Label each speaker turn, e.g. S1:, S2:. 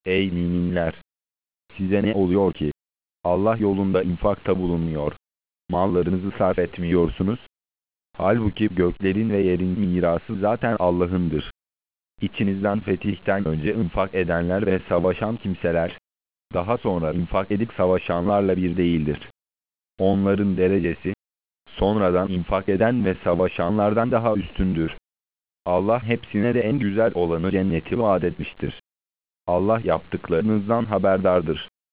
S1: Ey müminler! Size ne oluyor ki? Allah yolunda infakta bulunuyor. Mallarınızı sarf etmiyorsunuz. Halbuki göklerin ve yerin mirası zaten Allah'ındır. İçinizden fetihten önce infak edenler ve savaşan kimseler, daha sonra infak edip savaşanlarla bir değildir. Onların derecesi, sonradan infak eden ve savaşanlardan daha üstündür. Allah hepsine de en güzel olanı cenneti vaat etmiştir. Allah yaptıklarınızdan haberdardır.